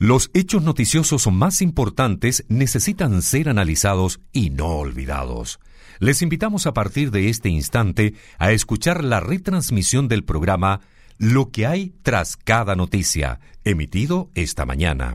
Los hechos noticiosos más importantes necesitan ser analizados y no olvidados. Les invitamos a partir de este instante a escuchar la retransmisión del programa Lo que hay tras cada noticia, emitido esta mañana.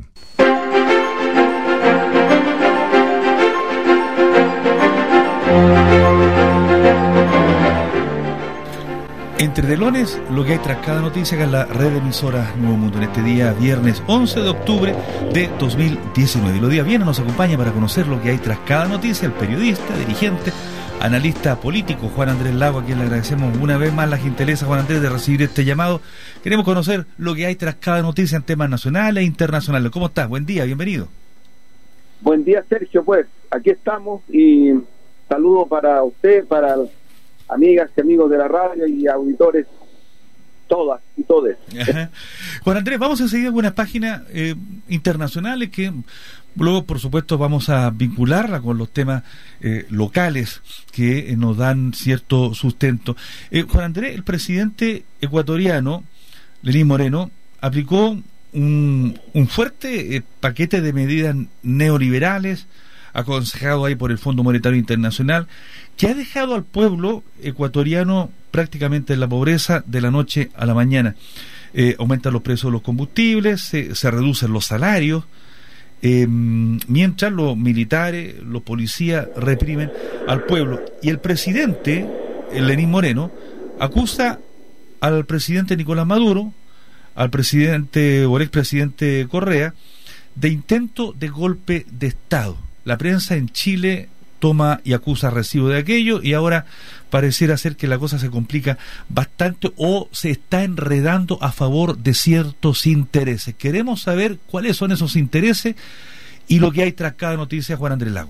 Entre telones, lo que hay tras cada noticia en la red de emisoras Nuevo Mundo en este día, viernes 11 de octubre de 2019. Y los días viernes nos acompaña para conocer lo que hay tras cada noticia el periodista, dirigente, analista político Juan Andrés Lago, a quien le agradecemos una vez más la gentileza, Juan Andrés, de recibir este llamado. Queremos conocer lo que hay tras cada noticia en temas nacionales e internacionales. ¿Cómo estás? Buen día, bienvenido. Buen día, Sergio. Pues aquí estamos y saludo para usted, para amigas y amigos de la radio y auditores, todas y todes. Juan Andrés, vamos a seguir algunas páginas internacionales que luego, por supuesto, vamos a vincularla con los temas locales que nos dan cierto sustento. Juan Andrés, el presidente ecuatoriano, Lenín Moreno, aplicó un fuerte paquete de medidas neoliberales aconsejado ahí por el Fondo Monetario Internacional, que ha dejado al pueblo ecuatoriano prácticamente en la pobreza de la noche a la mañana. Aumentan los precios de los combustibles, se reducen los salarios, mientras los militares, los policías reprimen al pueblo. Y el presidente, Lenín Moreno, acusa al presidente Nicolás Maduro, al presidente o el expresidente Correa, de intento de golpe de Estado. La prensa en Chile toma y acusa recibo de aquello, y ahora pareciera ser que la cosa se complica bastante o se está enredando a favor de ciertos intereses. Queremos saber cuáles son esos intereses y lo que hay tras cada noticia, Juan Andrés Lago.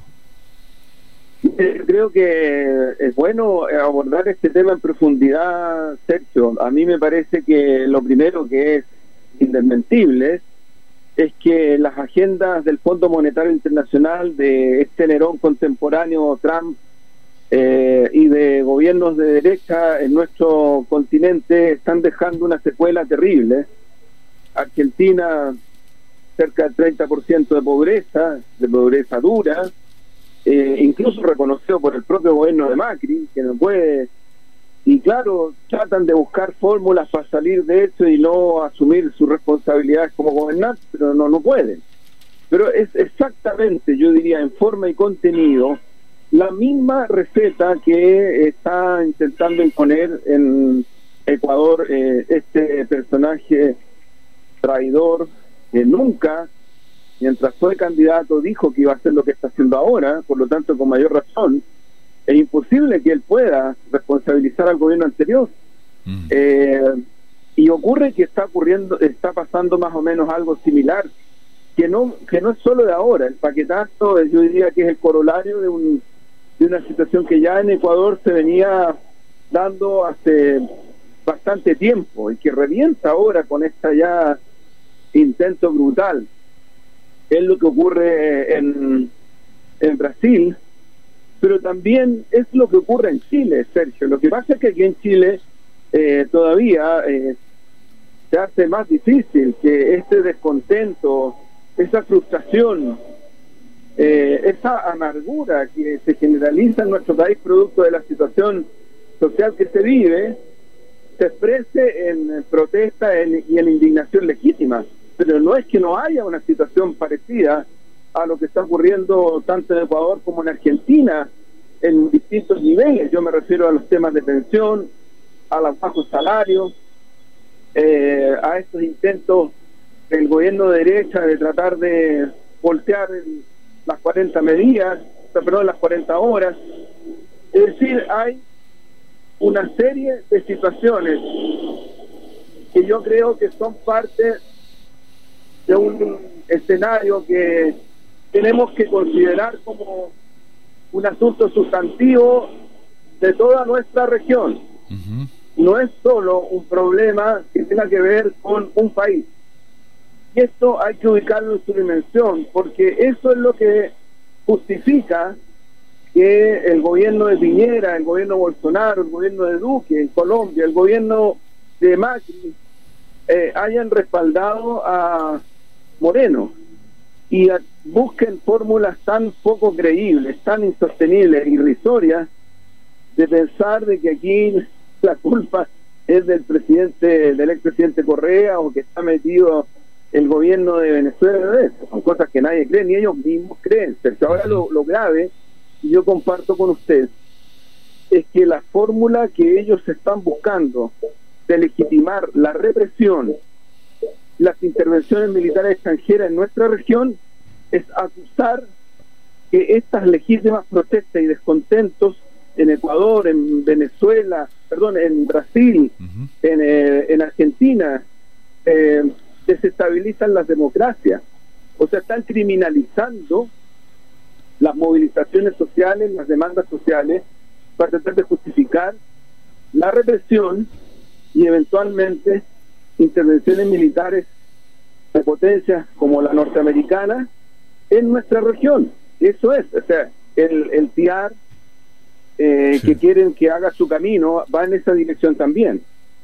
Creo que es bueno abordar este tema en profundidad, Sergio. A mí me parece que lo primero que es indesmentible es que las agendas del Fondo Monetario Internacional, de este Nerón contemporáneo Trump y de gobiernos de derecha en nuestro continente están dejando una secuela terrible. Argentina, cerca del 30% de pobreza dura, incluso reconocido por el propio gobierno de Macri, que no puede. Y claro, tratan de buscar fórmulas para salir de esto y no asumir sus responsabilidades como gobernantes, pero no pueden. Pero es exactamente, yo diría, en forma y contenido, la misma receta que está intentando imponer en Ecuador este personaje traidor que nunca, mientras fue candidato, dijo que iba a hacer lo que está haciendo ahora, por lo tanto, con mayor razón, es imposible que él pueda responsabilizar al gobierno anterior. Y ocurre que está pasando más o menos algo similar, que no es solo de ahora. El paquetazo, yo diría que es el corolario de una situación que ya en Ecuador se venía dando hace bastante tiempo y que revienta ahora con esta ya intento brutal. Es lo que ocurre en Brasil, pero también es lo que ocurre en Chile, Sergio. Lo que pasa es que aquí en Chile todavía se hace más difícil que este descontento, esa frustración, esa amargura que se generaliza en nuestro país producto de la situación social que se vive, se exprese en protesta y en indignación legítima. Pero no es que no haya una situación parecida a lo que está ocurriendo tanto en Ecuador como en Argentina en distintos niveles. Yo me refiero a los temas de pensión, a los bajos salarios, a estos intentos del gobierno de derecha de tratar de voltear las 40 medidas, perdón, las 40 horas. Es decir, hay una serie de situaciones que yo creo que son parte de un escenario que tenemos que considerar como un asunto sustantivo de toda nuestra región. No es solo un problema que tenga que ver con un país. Y esto hay que ubicarlo en su dimensión, porque eso es lo que justifica que el gobierno de Piñera, el gobierno Bolsonaro, el gobierno de Duque en Colombia, el gobierno de Macri hayan respaldado a Moreno, y busquen fórmulas tan poco creíbles, tan insostenibles, irrisorias, de pensar de que aquí la culpa es del expresidente Correa, o que está metido el gobierno de Venezuela. Son cosas que nadie cree, ni ellos mismos creen. Pero ahora lo grave, y yo comparto con usted, es que la fórmula que ellos están buscando de legitimar la represión, las intervenciones militares extranjeras en nuestra región, es acusar que estas legítimas protestas y descontentos en Ecuador, en Venezuela, en Brasil, en Argentina, desestabilizan las democracias. O sea, están criminalizando las movilizaciones sociales, las demandas sociales, para tratar de justificar la represión y eventualmente intervenciones militares de potencias como la norteamericana en nuestra región. Eso es, o sea, el TIAR que quieren que haga su camino va en esa dirección también.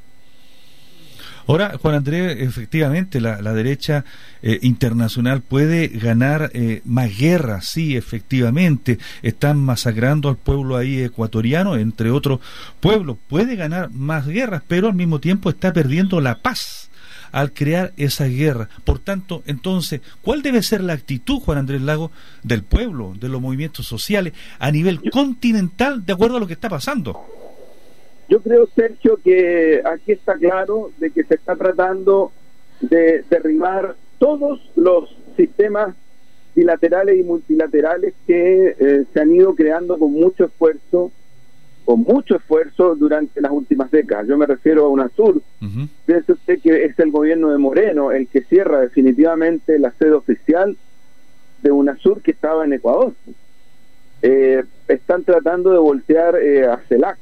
Ahora, Juan Andrés, efectivamente, la derecha internacional puede ganar más guerras, sí, efectivamente. Están masacrando al pueblo ahí ecuatoriano, entre otros pueblos. Puede ganar más guerras, pero al mismo tiempo está perdiendo la paz al crear esa guerra. Por tanto, entonces, ¿cuál debe ser la actitud, Juan Andrés Lagos, del pueblo, de los movimientos sociales a nivel continental, de acuerdo a lo que está pasando? Yo creo, Sergio, que aquí está claro de que se está tratando de derribar todos los sistemas bilaterales y multilaterales que se han ido creando con mucho esfuerzo durante las últimas décadas. Yo me refiero a UNASUR. Piense usted que es el gobierno de Moreno el que cierra definitivamente la sede oficial de UNASUR, que estaba en Ecuador. Están tratando de voltear a CELAC,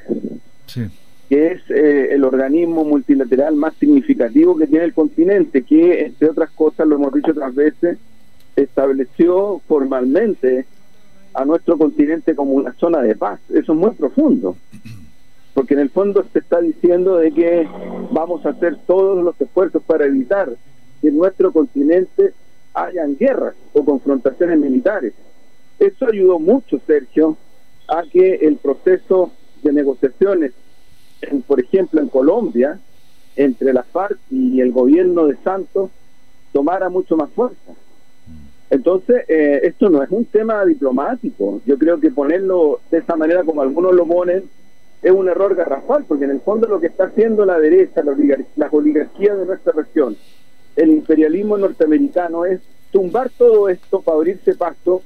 que es el organismo multilateral más significativo que tiene el continente, que, entre otras cosas, lo hemos dicho otras veces, estableció formalmente a nuestro continente como una zona de paz. Eso es muy profundo, porque en el fondo se está diciendo de que vamos a hacer todos los esfuerzos para evitar que en nuestro continente hayan guerras o confrontaciones militares. Eso ayudó mucho, Sergio, a que el proceso de negociaciones, por ejemplo en Colombia, entre la FARC y el gobierno de Santos, tomara mucho más fuerza. Entonces, esto no es un tema diplomático. Yo creo que ponerlo de esa manera como algunos lo ponen es un error garrafal, porque en el fondo lo que está haciendo la derecha, las oligarquías de nuestra región, el imperialismo norteamericano, es tumbar todo esto para abrirse paso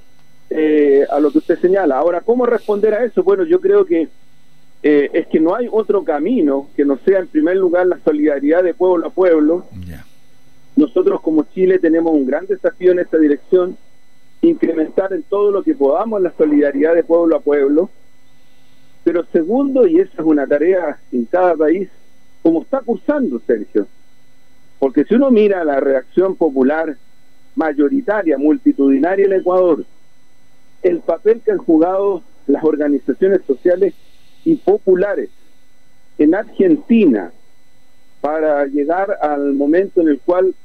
a lo que usted señala. Ahora, ¿cómo responder a eso? Bueno, yo creo que es que no hay otro camino que no sea, en primer lugar, la solidaridad de pueblo a pueblo. Nosotros como Chile tenemos un gran desafío en esta dirección, incrementar en todo lo que podamos la solidaridad de pueblo a pueblo. Pero segundo, y esa es una tarea en cada país, como está cursando, Sergio, porque si uno mira la reacción popular mayoritaria, multitudinaria en Ecuador, el papel que han jugado las organizaciones sociales y populares en Argentina para llegar al momento en el cual,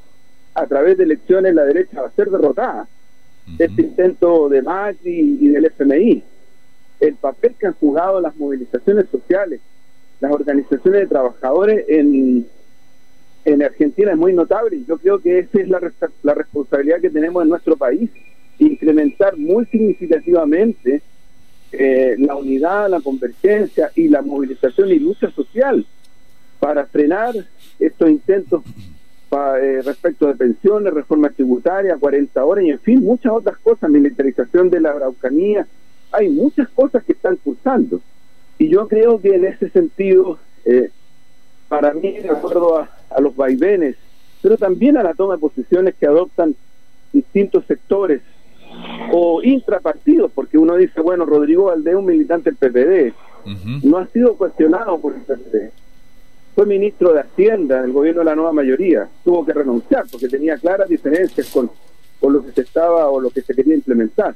a través de elecciones, la derecha va a ser derrotada. Este intento de Macri y del FMI, el papel que han jugado las movilizaciones sociales, las organizaciones de trabajadores en Argentina es muy notable, y yo creo que esa es la responsabilidad que tenemos en nuestro país, incrementar muy significativamente la unidad, la convergencia y la movilización y lucha social para frenar estos intentos respecto de pensiones, reforma tributaria, 40 horas y en fin, muchas otras cosas, militarización de la Araucanía. Hay muchas cosas que están cursando, y yo creo que en ese sentido, para mí, de acuerdo a los vaivenes, pero también a la toma de posiciones que adoptan distintos sectores o intrapartidos, porque uno dice, bueno, Rodrigo Valdés, un militante del PPD, no ha sido cuestionado por el PPD, fue ministro de Hacienda del gobierno de la nueva mayoría, tuvo que renunciar porque tenía claras diferencias con lo que se estaba o lo que se quería implementar,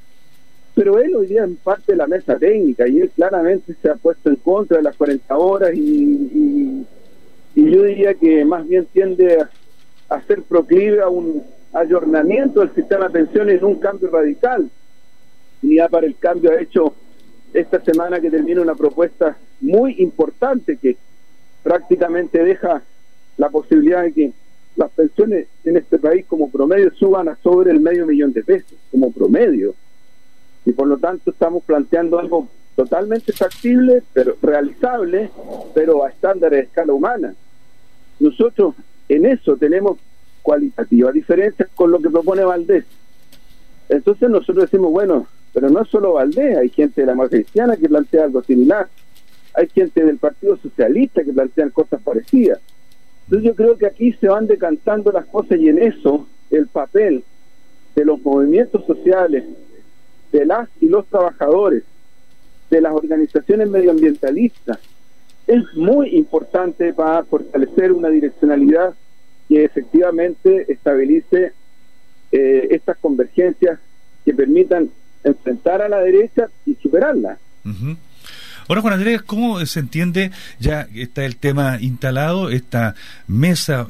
pero él hoy día es parte de la mesa técnica y él claramente se ha puesto en contra de las 40 horas y yo diría que más bien tiende a ser proclive a ayornamiento del sistema de pensiones, en un cambio radical. Unidad para el Cambio ha hecho esta semana que termina una propuesta muy importante que prácticamente deja la posibilidad de que las pensiones en este país como promedio suban a sobre el $500,000 como promedio, y por lo tanto estamos planteando algo totalmente factible, pero realizable, pero a estándares de escala humana. Nosotros en eso tenemos cualitativas diferencias con lo que propone Valdés. Entonces nosotros decimos, bueno, pero no es solo Valdés, hay gente de la Democracia Cristiana que plantea algo similar, hay gente del Partido Socialista que plantean cosas parecidas. Entonces yo creo que aquí se van decantando las cosas, y en eso el papel de los movimientos sociales, de las y los trabajadores, de las organizaciones medioambientalistas, es muy importante para fortalecer una direccionalidad que efectivamente estabilice estas convergencias que permitan enfrentar a la derecha y superarla. Uh-huh. Ahora, Juan Andrés, ¿cómo se entiende? Ya está el tema instalado, esta mesa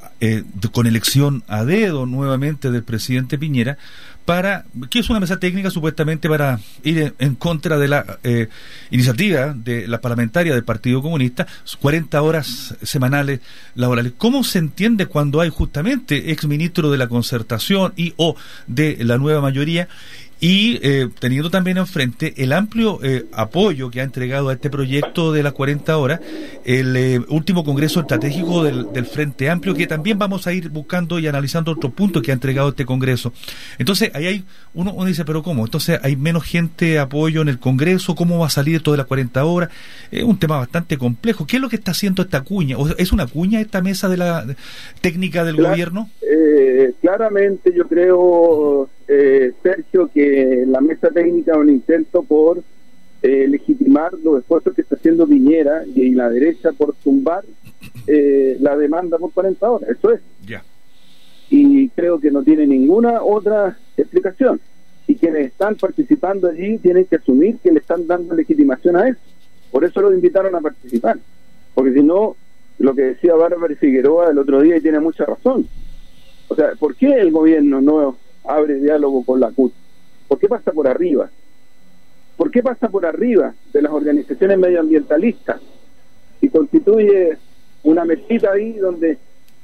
con elección a dedo nuevamente del presidente Piñera, que es una mesa técnica supuestamente para ir en contra de la iniciativa de la parlamentaria del Partido Comunista, 40 horas semanales laborales. ¿Cómo se entiende cuando hay justamente exministro de la Concertación y o de la nueva mayoría, y teniendo también enfrente el amplio apoyo que ha entregado a este proyecto de las 40 horas el último Congreso Estratégico del Frente Amplio, que también vamos a ir buscando y analizando otros puntos que ha entregado este Congreso? Entonces, ahí hay uno dice, ¿pero cómo? Entonces, ¿hay menos gente apoyo en el Congreso? ¿Cómo va a salir esto de las 40 horas? Es un tema bastante complejo. ¿Qué es lo que está haciendo esta cuña? ¿O es una cuña esta mesa de la técnica del gobierno? Claramente yo creo, Sergio, que la mesa técnica es un intento por legitimar los esfuerzos que está haciendo Piñera y la derecha por tumbar la demanda por 40 horas. Eso es. Ya. Y creo que no tiene ninguna otra explicación. Y quienes están participando allí tienen que asumir que le están dando legitimación a eso. Por eso los invitaron a participar. Porque si no, lo que decía Bárbara Figueroa el otro día, y tiene mucha razón. O sea, ¿por qué el gobierno no abre diálogo con la CUT? ¿Por qué pasa por arriba? ¿Por qué pasa por arriba de las organizaciones medioambientalistas y constituye una mesita ahí donde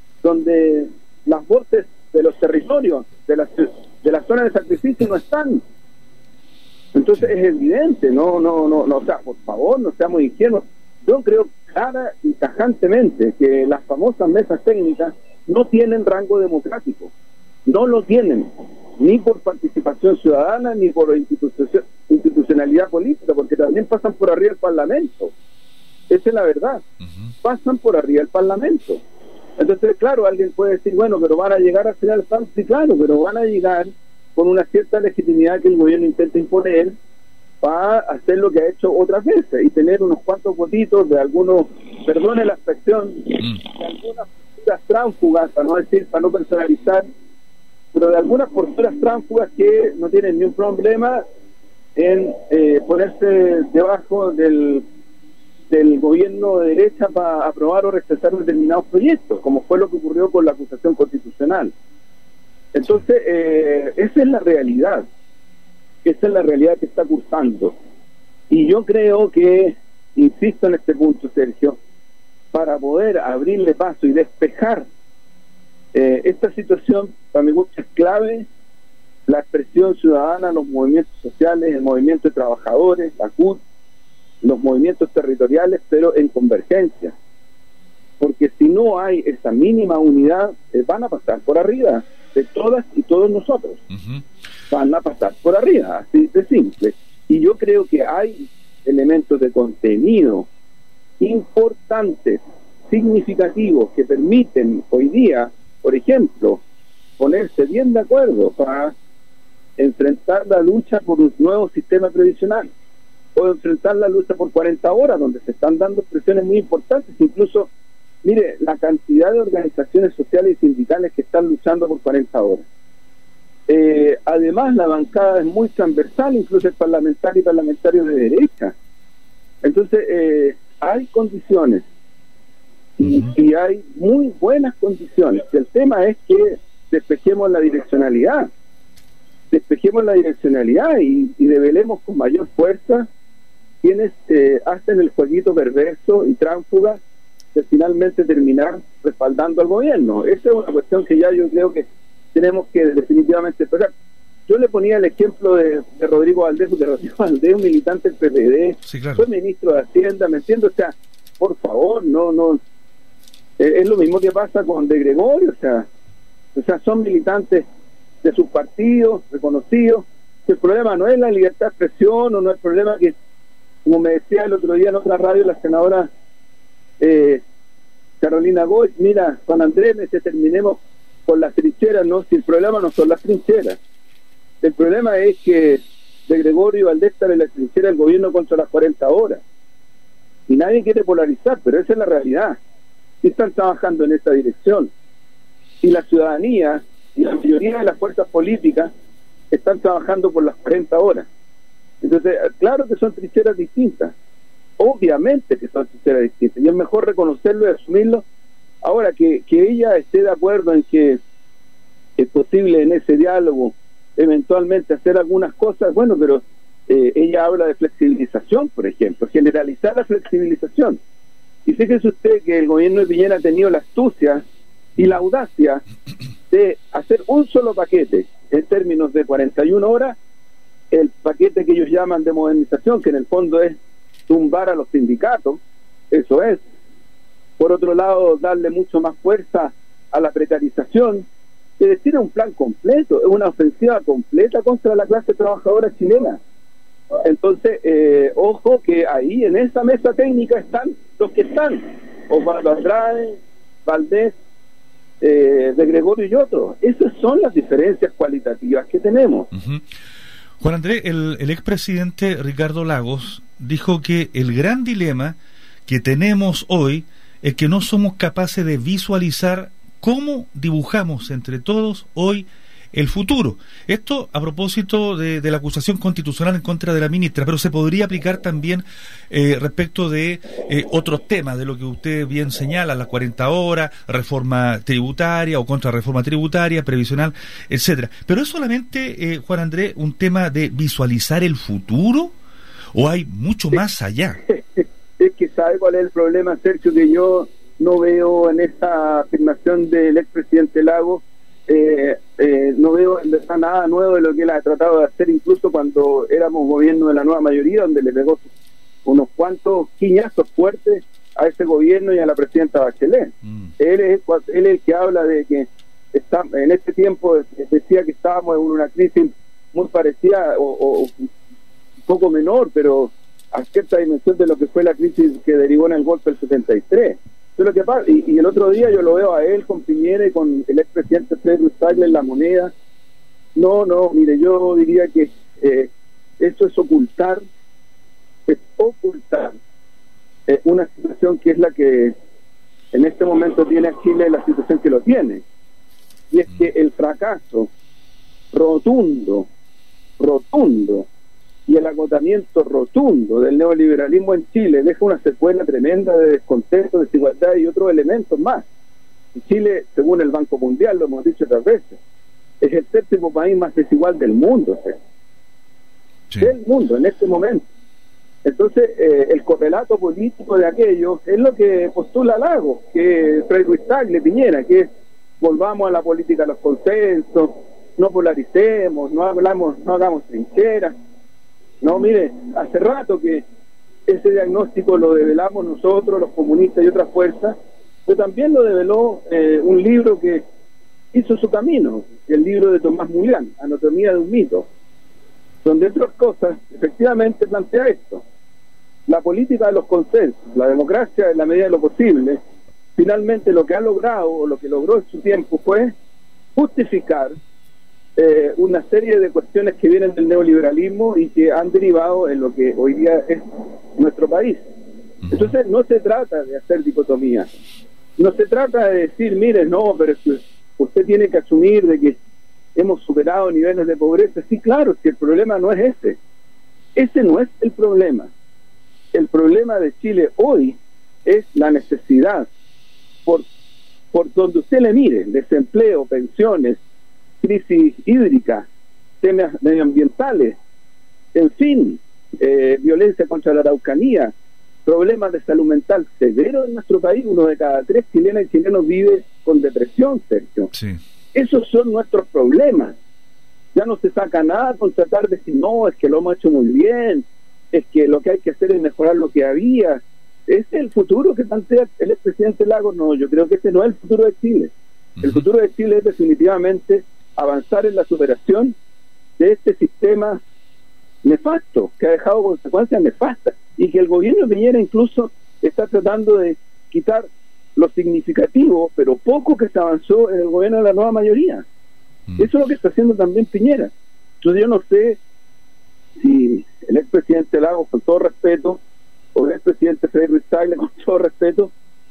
las voces de los territorios, de las zonas de sacrificio no están? Entonces es evidente, no, o sea, por favor, no seamos ingenuos. Yo creo clara y tajantemente que las famosas mesas técnicas no tienen rango democrático, no lo tienen, ni por participación ciudadana, ni por institucionalidad política, porque también pasan por arriba el Parlamento. Esa es la verdad. Uh-huh. Pasan por arriba el Parlamento. Entonces, claro, alguien puede decir, bueno, pero van a llegar al final. Sí, claro, pero van a llegar con una cierta legitimidad que el gobierno intenta imponer para hacer lo que ha hecho otras veces y tener unos cuantos votitos de algunos, perdone la expresión, de algunas posturas tránfugas, para no personalizar, pero de algunas posturas tránfugas que no tienen ni un problema en ponerse debajo del gobierno de derecha para aprobar o rechazar determinados proyectos, como fue lo que ocurrió con la acusación constitucional. Entonces, esa es la realidad. Esa es la realidad que está cursando. Y yo creo que, insisto en este punto, Sergio, para poder abrirle paso y despejar esta situación, para mi gusto es clave la expresión ciudadana, los movimientos sociales, el movimiento de trabajadores, la CUT, los movimientos territoriales, pero en convergencia. Porque si no hay esa mínima unidad, van a pasar por arriba de todas y todos nosotros. Uh-huh. Van a pasar por arriba, así de simple. Y yo creo que hay elementos de contenido importantes, significativos, que permiten hoy día, por ejemplo, ponerse bien de acuerdo para enfrentar la lucha por un nuevo sistema previsional, o enfrentar la lucha por 40 horas, donde se están dando expresiones muy importantes. Incluso, mire, la cantidad de organizaciones sociales y sindicales que están luchando por 40 horas. Además, la bancada es muy transversal, incluso el parlamentario y parlamentario de derecha. Entonces, hay condiciones, y hay muy buenas condiciones. El tema es que despejemos la direccionalidad y develemos con mayor fuerza quienes hacen el jueguito perverso y tránsfuga de finalmente terminar respaldando al gobierno. Esa es una cuestión que ya yo creo que tenemos que definitivamente esperar. Yo le ponía el ejemplo de Rodrigo Valdés, porque Rodrigo Valdés, un militante del PPD, sí, claro, fue ministro de Hacienda, ¿me entiendes? O sea, por favor, no es lo mismo que pasa con De Gregorio, o sea, son militantes de sus partidos, reconocidos. El problema no es la libertad de expresión, o no es el problema que, como me decía el otro día en otra radio la senadora Carolina Goy, mira, Juan Andrés, terminemos con las trincheras, no, si el problema no son las trincheras, el problema es que De Gregorio y Valdés están en la trinchera del gobierno contra las 40 horas, y nadie quiere polarizar, pero esa es la realidad, y están trabajando en esa dirección, y la ciudadanía y la mayoría de las fuerzas políticas están trabajando por las 40 horas. Entonces, claro que son trincheras distintas, obviamente que son trincheras distintas, y es mejor reconocerlo y asumirlo. Ahora, que ella esté de acuerdo en que es posible en ese diálogo eventualmente hacer algunas cosas, bueno, pero ella habla de flexibilización, por ejemplo, generalizar la flexibilización. Y fíjese usted que el gobierno de Piñera ha tenido la astucia y la audacia de hacer un solo paquete en términos de 41 horas, el paquete que ellos llaman de modernización, que en el fondo es tumbar a los sindicatos, eso es. Por otro lado, darle mucho más fuerza a la precarización, es decir, es un plan completo, es una ofensiva completa contra la clase trabajadora chilena. Entonces, ojo que ahí en esa mesa técnica están los que están, Osvaldo Andrade, Valdés, De Gregorio y otros. Esas son las diferencias cualitativas que tenemos. Uh-huh. Juan Andrés, el expresidente Ricardo Lagos dijo que el gran dilema que tenemos hoy es que no somos capaces de visualizar cómo dibujamos entre todos hoy el futuro. Esto a propósito de la acusación constitucional en contra de la ministra, pero se podría aplicar también respecto de otros temas, de lo que usted bien señala, las 40 horas, reforma tributaria o contrarreforma tributaria, previsional, etcétera. Pero ¿es solamente, Juan Andrés, un tema de visualizar el futuro o hay mucho más allá? Es que ¿sabe cuál es el problema, Sergio? Que yo no veo en esta afirmación del expresidente Lagos, no veo en verdad nada nuevo de lo que él ha tratado de hacer, incluso cuando éramos gobierno de la nueva mayoría, donde le pegó unos cuantos quiñazos fuertes a ese gobierno y a la presidenta Bachelet. Él es el que habla de que en este tiempo decía que estábamos en una crisis muy parecida o un poco menor, pero a cierta dimensión de lo que fue la crisis que derivó en el golpe del 73. Lo que pasa, y el otro día yo lo veo a él con Piñera y con el expresidente Pedro Stagler en La Moneda. No, mire, yo diría que eso es ocultar una situación que es la que en este momento tiene a Chile, la situación que lo tiene, y es que el fracaso rotundo y el agotamiento rotundo del neoliberalismo en Chile deja una secuela tremenda de descontento, desigualdad y otros elementos más. Y Chile, según el Banco Mundial, lo hemos dicho otras veces, es el séptimo país más desigual del mundo, sí, del mundo en este momento. Entonces, el correlato político de aquello es lo que postula Lagos, que Frei Ruiz-Tagle, Piñera, que es: volvamos a la política de los consensos, no polaricemos, no hagamos trincheras. No, mire, hace rato que ese diagnóstico lo develamos nosotros, los comunistas y otras fuerzas, pero también lo develó un libro que hizo su camino, el libro de Tomás Mulián, Anatomía de un mito, donde, entre otras cosas, efectivamente plantea esto: la política de los consensos, la democracia en la medida de lo posible. Finalmente lo que ha logrado, o lo que logró en su tiempo, fue justificar una serie de cuestiones que vienen del neoliberalismo y que han derivado en lo que hoy día es nuestro país. Entonces no se trata de hacer dicotomía, no se trata de decir, mire, no, pero es que usted tiene que asumir de que hemos superado niveles de pobreza. Sí, claro, si el problema no es ese no es el problema. El problema de Chile hoy es la necesidad por por donde usted le mire, desempleo, pensiones, crisis hídrica, temas medioambientales, en fin, violencia contra la Araucanía, problemas de salud mental severos en nuestro país. 1 de cada 3 chilenas y chilenos vive con depresión, Sergio. Sí. Esos son nuestros problemas. Ya no se saca nada con tratar de decir, no, es que lo hemos hecho muy bien, es que lo que hay que hacer es mejorar lo que había. ¿Ese es el futuro que plantea el expresidente Lagos? No, yo creo que ese no es el futuro de Chile. El futuro de Chile es definitivamente avanzar en la superación de este sistema nefasto, que ha dejado consecuencias nefastas, y que el gobierno de Piñera incluso está tratando de quitar lo significativo, pero poco que se avanzó en el gobierno de la nueva mayoría. Eso es lo que está haciendo también Piñera. Entonces yo no sé si el expresidente Lagos, con todo respeto, o el expresidente Frederick Tagle, con todo respeto,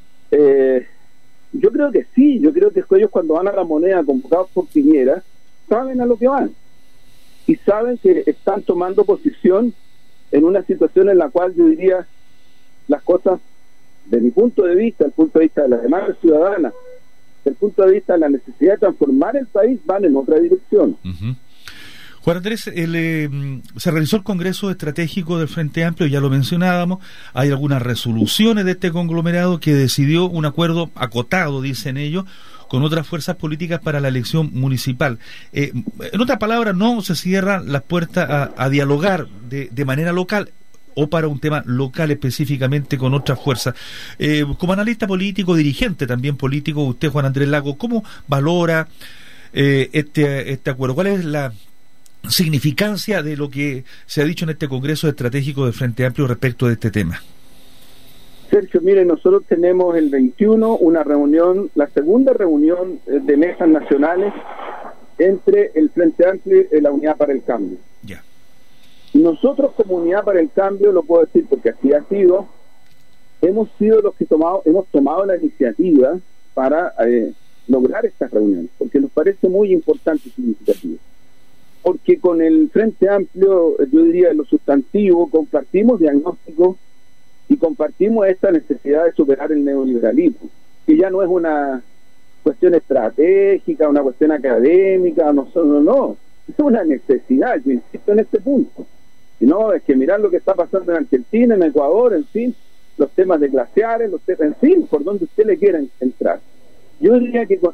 yo creo que sí, yo creo que ellos cuando van a la Moneda convocados por Piñera, saben a lo que van, y saben que están tomando posición en una situación en la cual yo diría las cosas, de mi punto de vista, el punto de vista de las demás ciudadanas, el punto de vista de la necesidad de transformar el país, van en otra dirección. Juan Andrés, se realizó el Congreso Estratégico del Frente Amplio, ya lo mencionábamos, hay algunas resoluciones de este conglomerado que decidió un acuerdo acotado, dicen ellos, con otras fuerzas políticas para la elección municipal. En otras palabras, no se cierran las puertas a dialogar de manera local o para un tema local específicamente con otras fuerzas. Como analista político, dirigente también político, usted, Juan Andrés Lagos, ¿cómo valora este acuerdo? ¿Cuál es la significancia de lo que se ha dicho en este Congreso Estratégico del Frente Amplio respecto de este tema? Sergio, mire, nosotros tenemos el 21 una reunión, la segunda reunión de mesas nacionales entre el Frente Amplio y la Unidad para el Cambio. Ya. Nosotros como Unidad para el Cambio, lo puedo decir porque así ha sido, hemos sido los que hemos tomado la iniciativa para lograr estas reuniones, porque nos parece muy importante y significativo. Porque con el Frente Amplio, yo diría en lo sustantivo, compartimos diagnóstico y compartimos esta necesidad de superar el neoliberalismo, que ya no es una cuestión estratégica, una cuestión académica, no, es una necesidad, yo insisto en este punto. Y no, es que mirar lo que está pasando en Argentina, en Ecuador, en fin, los temas de glaciares, en fin, por donde usted le quiera entrar. Yo diría que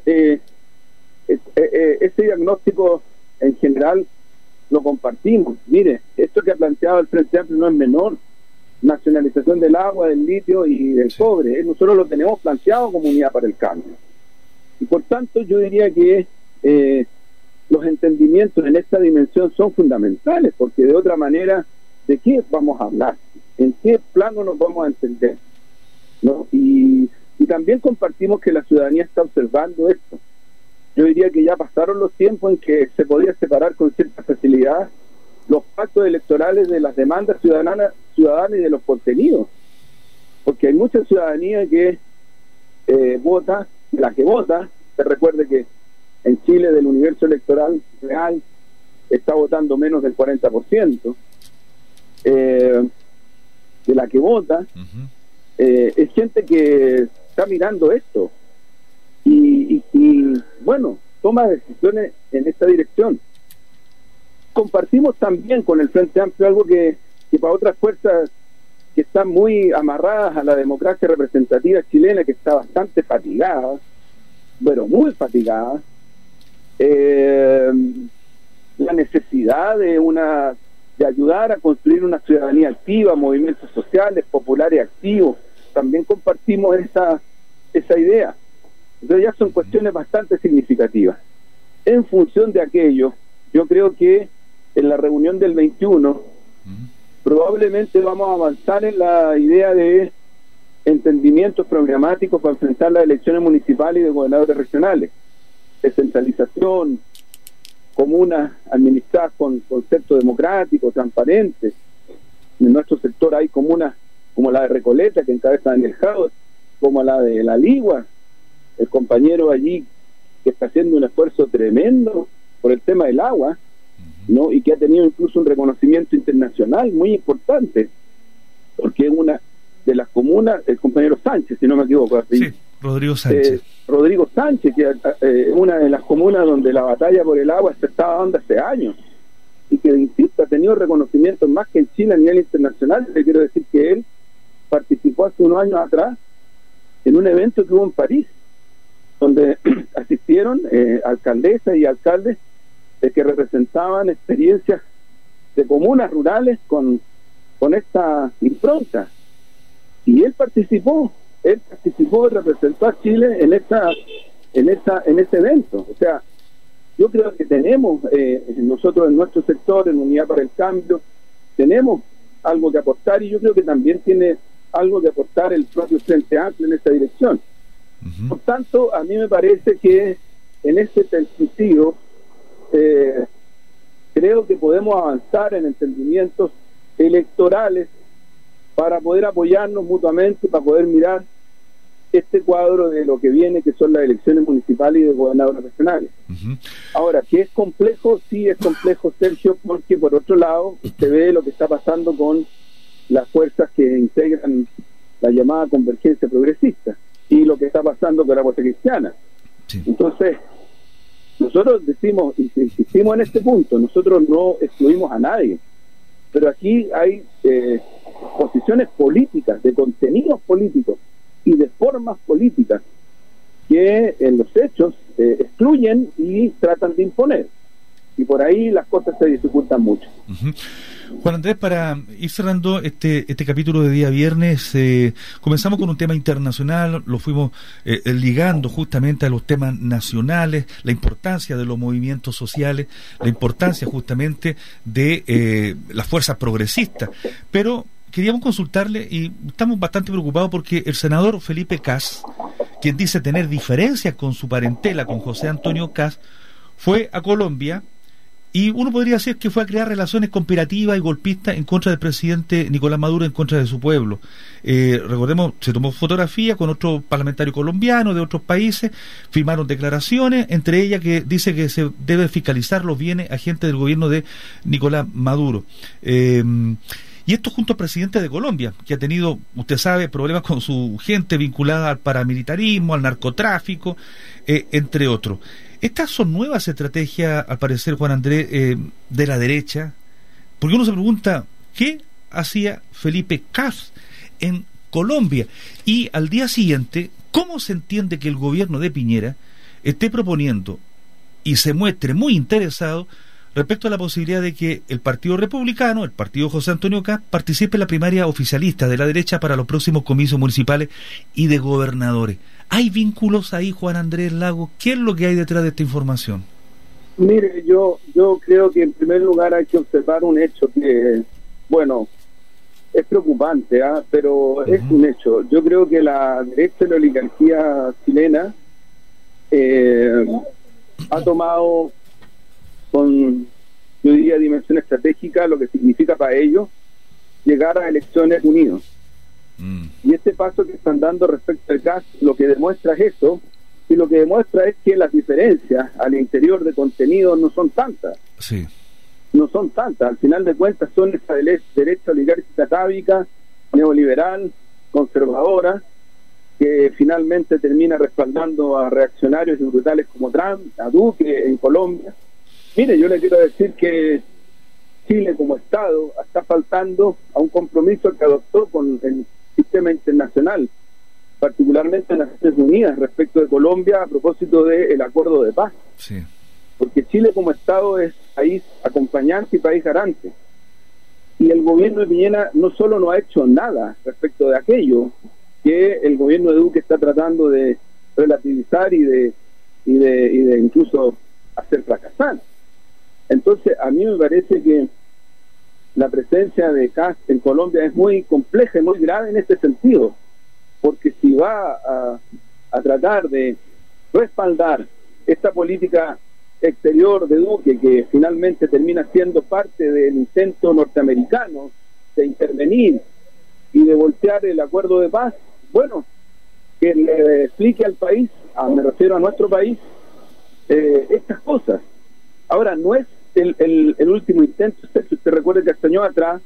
ese diagnóstico en general lo compartimos. Mire, esto que ha planteado el Frente Amplio no es menor, nacionalización del agua, del litio y del cobre, nosotros lo tenemos planteado como Unidad para el Cambio. Y por tanto yo diría que los entendimientos en esta dimensión son fundamentales, porque de otra manera, ¿de qué vamos a hablar? ¿En qué plano nos vamos a entender? ¿No? Y también compartimos que la ciudadanía está observando esto. Yo diría que ya pasaron los tiempos en que se podía separar con cierta facilidad los pactos electorales de las demandas ciudadanas y de los contenidos, porque hay mucha ciudadanía que vota, la que vota, se recuerde que en Chile del universo electoral real está votando menos del 40%, de la que vota, es gente que está mirando esto y bueno, toma decisiones en esta dirección. Compartimos también con el Frente Amplio algo que para otras fuerzas que están muy amarradas a la democracia representativa chilena, que está bastante fatigada, bueno, muy fatigada, la necesidad de ayudar a construir una ciudadanía activa, movimientos sociales, populares activos. También compartimos esa idea. Entonces ya son cuestiones bastante significativas. En función de aquello, yo creo que en la reunión del 21 probablemente vamos a avanzar en la idea de entendimientos programáticos para enfrentar las elecciones municipales y de gobernadores regionales, descentralización, comunas administradas con conceptos democráticos, transparentes. En nuestro sector hay comunas como la de Recoleta, que encabeza Daniel Jadot, como la de La Ligua, el compañero allí que está haciendo un esfuerzo tremendo por el tema del agua, ¿no? Y que ha tenido incluso un reconocimiento internacional muy importante, porque es una de las comunas, el compañero Sánchez, si no me equivoco, así, sí, Rodrigo Sánchez, que es una de las comunas donde la batalla por el agua se estaba dando hace años, y que, insisto, ha tenido reconocimientos más que en Chile a nivel internacional. Le quiero decir que él participó hace unos años atrás en un evento que hubo en París, donde asistieron alcaldesas y alcaldes que representaban experiencias de comunas rurales con esta impronta, y él participó y representó a Chile en ese evento. O sea, yo creo que tenemos nosotros en nuestro sector, en Unidad para el Cambio, tenemos algo que aportar, y yo creo que también tiene algo que aportar el propio Frente Amplio en esa dirección. Uh-huh. Por tanto, a mí me parece que en ese sentido creo que podemos avanzar en entendimientos electorales para poder apoyarnos mutuamente, para poder mirar este cuadro de lo que viene, que son las elecciones municipales y de gobernadores regionales. Uh-huh. Ahora, ¿que es complejo? Sí, es complejo, Sergio, porque por otro lado usted ve lo que está pasando con las fuerzas que integran la llamada convergencia progresista y lo que está pasando con la Fuerza Cristiana. Sí. Entonces, nosotros decimos, y insistimos en este punto, nosotros no excluimos a nadie, pero aquí hay posiciones políticas, de contenidos políticos y de formas políticas que en los hechos excluyen y tratan de imponer, y por ahí las cosas se dificultan mucho. Uh-huh. Juan Andrés, para ir cerrando este capítulo de día viernes, comenzamos con un tema internacional, lo fuimos ligando justamente a los temas nacionales, la importancia de los movimientos sociales, la importancia justamente de las fuerzas progresistas, pero queríamos consultarle, y estamos bastante preocupados porque el senador Felipe Kast, quien dice tener diferencias con su parentela, con José Antonio Kast, fue a Colombia, y uno podría decir que fue a crear relaciones conspirativas y golpistas en contra del presidente Nicolás Maduro, en contra de su pueblo. Recordemos, se tomó fotografía con otros parlamentarios colombianos de otros países, firmaron declaraciones, entre ellas que dice que se debe fiscalizar los bienes agentes del gobierno de Nicolás Maduro. Y esto junto al presidente de Colombia, que ha tenido, usted sabe, problemas con su gente vinculada al paramilitarismo, al narcotráfico, entre otros. Estas son nuevas estrategias, al parecer, Juan Andrés, de la derecha, porque uno se pregunta, ¿qué hacía Felipe Kast en Colombia? Y al día siguiente, ¿cómo se entiende que el gobierno de Piñera esté proponiendo y se muestre muy interesado respecto a la posibilidad de que el Partido Republicano, el Partido José Antonio Kast, participe en la primaria oficialista de la derecha para los próximos comicios municipales y de gobernadores? ¿Hay vínculos ahí, Juan Andrés Lagos? ¿Qué es lo que hay detrás de esta información? Mire, yo creo que en primer lugar hay que observar un hecho que, bueno, es preocupante, pero es un hecho. Yo creo que la derecha de la oligarquía chilena ha tomado con, yo diría, dimensión estratégica lo que significa para ellos llegar a elecciones unidos. Y este paso que están dando respecto al gas, lo que demuestra es eso, y lo que demuestra es que las diferencias al interior de contenido no son tantas. Sí. No son tantas, al final de cuentas son esa derecha oligárquica atávica, neoliberal, conservadora, que finalmente termina respaldando a reaccionarios y brutales como Trump, a Duque en Colombia. Mire, yo le quiero decir que Chile como Estado está faltando a un compromiso que adoptó con el sistema internacional, particularmente en las Naciones Unidas, respecto de Colombia a propósito del acuerdo de paz. Sí. Porque Chile como Estado es país acompañante y país garante. Y el gobierno de Piñera no solo no ha hecho nada respecto de aquello que el gobierno de Duque está tratando de relativizar y de incluso hacer fracasar. Entonces, a mí me parece que la presencia de Kast en Colombia es muy compleja y muy grave en este sentido, porque si va a tratar de respaldar esta política exterior de Duque, que finalmente termina siendo parte del intento norteamericano de intervenir y de voltear el acuerdo de paz, bueno, que le explique al país, me refiero a nuestro país, estas cosas. Ahora, no es el último intento. Usted recuerda que hace años atrás,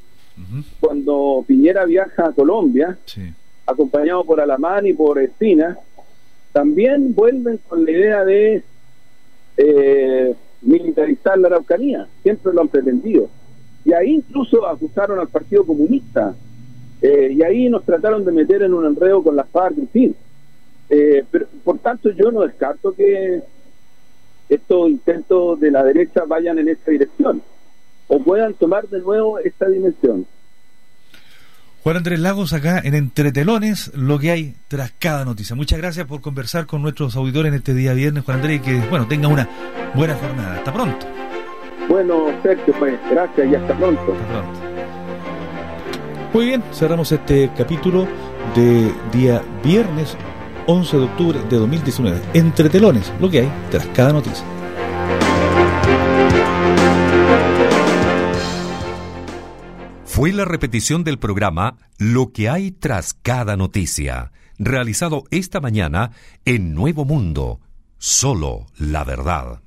cuando Piñera viaja a Colombia, sí, acompañado por Alamán y por Espina, también vuelven con la idea de militarizar la Araucanía, siempre lo han pretendido. Y ahí incluso acusaron al Partido Comunista, y ahí nos trataron de meter en un enredo con las FARC, en fin. Pero, por tanto, yo no descarto que estos intentos de la derecha vayan en esta dirección o puedan tomar de nuevo esta dimensión. Juan Andrés Lagos, acá en Entretelones, lo que hay tras cada noticia. Muchas gracias por conversar con nuestros auditores en este día viernes, Juan Andrés, y que, bueno, tenga una buena jornada. Hasta pronto. Bueno, Sergio, pues gracias y hasta pronto. Hasta pronto. Muy bien, cerramos este capítulo de día viernes 11 de octubre de 2019. Entretelones, lo que hay tras cada noticia. Fue la repetición del programa Lo que hay tras cada noticia, realizado esta mañana en Nuevo Mundo. Solo la verdad.